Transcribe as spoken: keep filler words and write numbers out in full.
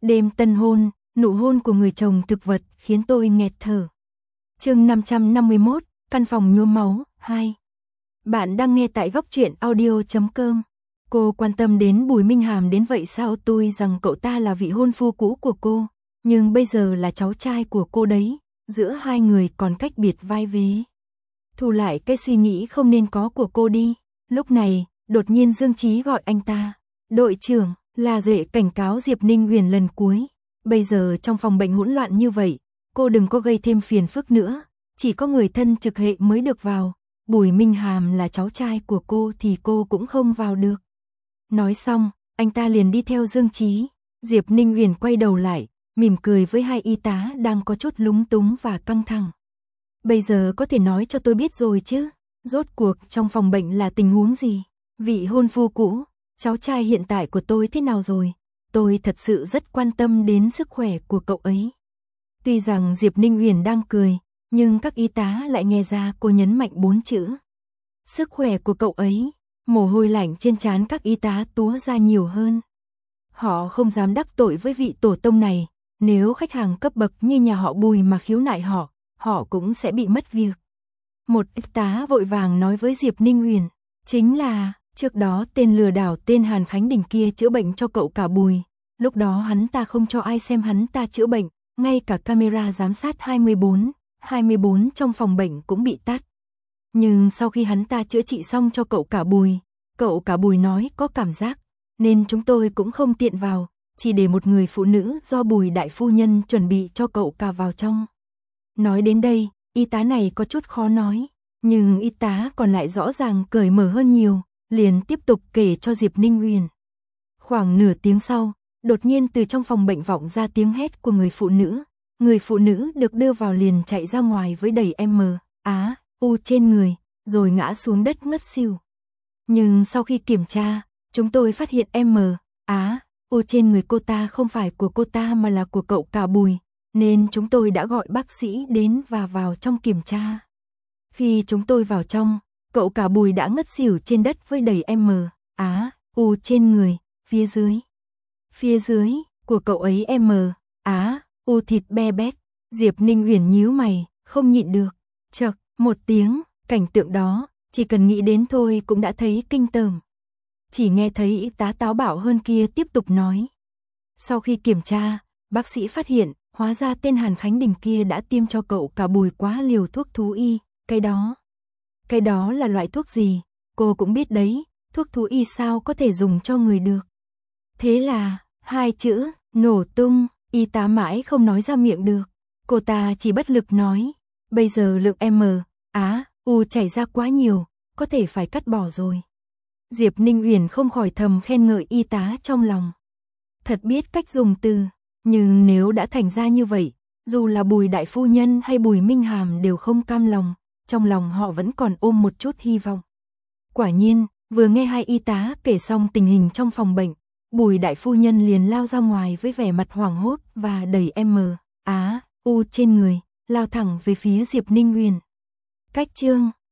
Đêm tân hôn, nụ hôn của người chồng thực vật khiến tôi nghẹt thở. Chương năm trăm năm mươi mốt, căn phòng nhuốm máu, hai. Bạn đang nghe tại góc truyện audio chấm com. Cô quan tâm đến Bùi Minh Hàm đến vậy sao? Tôi rằng cậu ta là vị hôn phu cũ của cô, nhưng bây giờ là cháu trai của cô đấy, giữa hai người còn cách biệt vai vế. Thu lại cái suy nghĩ không nên có của cô đi. Lúc này, đột nhiên Dương Chí gọi anh ta. Đội trưởng, là Duệ cảnh cáo Diệp Ninh Huyền lần cuối. Bây giờ trong phòng bệnh hỗn loạn như vậy, cô đừng có gây thêm phiền phức nữa, chỉ có người thân trực hệ mới được vào. Bùi Minh Hàm là cháu trai của cô thì cô cũng không vào được. Nói xong, anh ta liền đi theo Dương Chí. Diệp Ninh Huyền quay đầu lại, mỉm cười với hai y tá đang có chút lúng túng và căng thẳng. Bây giờ có thể nói cho tôi biết rồi chứ, rốt cuộc trong phòng bệnh là tình huống gì? Vị hôn phu cũ, cháu trai hiện tại của tôi thế nào rồi? Tôi thật sự rất quan tâm đến sức khỏe của cậu ấy. Tuy rằng Diệp Ninh Huyền đang cười, nhưng các y tá lại nghe ra cô nhấn mạnh bốn chữ. Sức khỏe của cậu ấy, mồ hôi lạnh trên trán các y tá túa ra nhiều hơn. Họ không dám đắc tội với vị tổ tông này, nếu khách hàng cấp bậc như nhà họ Bùi mà khiếu nại họ, họ cũng sẽ bị mất việc. Một y tá vội vàng nói với Diệp Ninh Huyền, chính là, trước đó tên lừa đảo tên Hàn Khánh Đình kia chữa bệnh cho cậu cả Bùi, lúc đó hắn ta không cho ai xem hắn ta chữa bệnh, ngay cả camera giám sát hai mươi bốn, hai mươi bốn trong phòng bệnh cũng bị tắt. Nhưng sau khi hắn ta chữa trị xong cho cậu cả Bùi, cậu cả Bùi nói có cảm giác, nên chúng tôi cũng không tiện vào, chỉ để một người phụ nữ do Bùi đại phu nhân chuẩn bị cho cậu cả vào trong. Nói đến đây, y tá này có chút khó nói, nhưng y tá còn lại rõ ràng cởi mở hơn nhiều, liền tiếp tục kể cho Diệp Ninh Huyền. Khoảng nửa tiếng sau, đột nhiên từ trong phòng bệnh vọng ra tiếng hét của người phụ nữ. Người phụ nữ được đưa vào liền chạy ra ngoài với đầy M, Á, U trên người, rồi ngã xuống đất ngất xỉu. Nhưng sau khi kiểm tra, chúng tôi phát hiện M, Á, U trên người cô ta không phải của cô ta mà là của cậu cả Bùi, nên chúng tôi đã gọi bác sĩ đến và vào trong kiểm tra. Khi chúng tôi vào trong, cậu cả Bùi đã ngất xỉu trên đất với đầy M, Á, U trên người, phía dưới. Phía dưới của cậu ấy M, Á, U thịt be bét. Diệp Ninh Huyền nhíu mày, không nhịn được. Chậc, một tiếng, cảnh tượng đó, chỉ cần nghĩ đến thôi cũng đã thấy kinh tởm. Chỉ nghe thấy y tá táo bạo hơn kia tiếp tục nói. Sau khi kiểm tra, bác sĩ phát hiện, hóa ra tên Hàn Khánh Đình kia đã tiêm cho cậu cả Bùi quá liều thuốc thú y, cái đó. Cái đó là loại thuốc gì? Cô cũng biết đấy, thuốc thú y sao có thể dùng cho người được. Thế là, hai chữ, nổ tung, y tá mãi không nói ra miệng được. Cô ta chỉ bất lực nói, bây giờ lượng M, Á, U chảy ra quá nhiều, có thể phải cắt bỏ rồi. Diệp Ninh Huyền không khỏi thầm khen ngợi y tá trong lòng. Thật biết cách dùng từ, nhưng nếu đã thành ra như vậy, dù là Bùi đại phu nhân hay Bùi Minh Hàm đều không cam lòng, trong lòng họ vẫn còn ôm một chút hy vọng. Quả nhiên, vừa nghe hai y tá kể xong tình hình trong phòng bệnh, Bùi đại phu nhân liền lao ra ngoài với vẻ mặt hoảng hốt và đầy M, Á, U trên người, lao thẳng về phía Diệp Ninh Huyền. Cách chương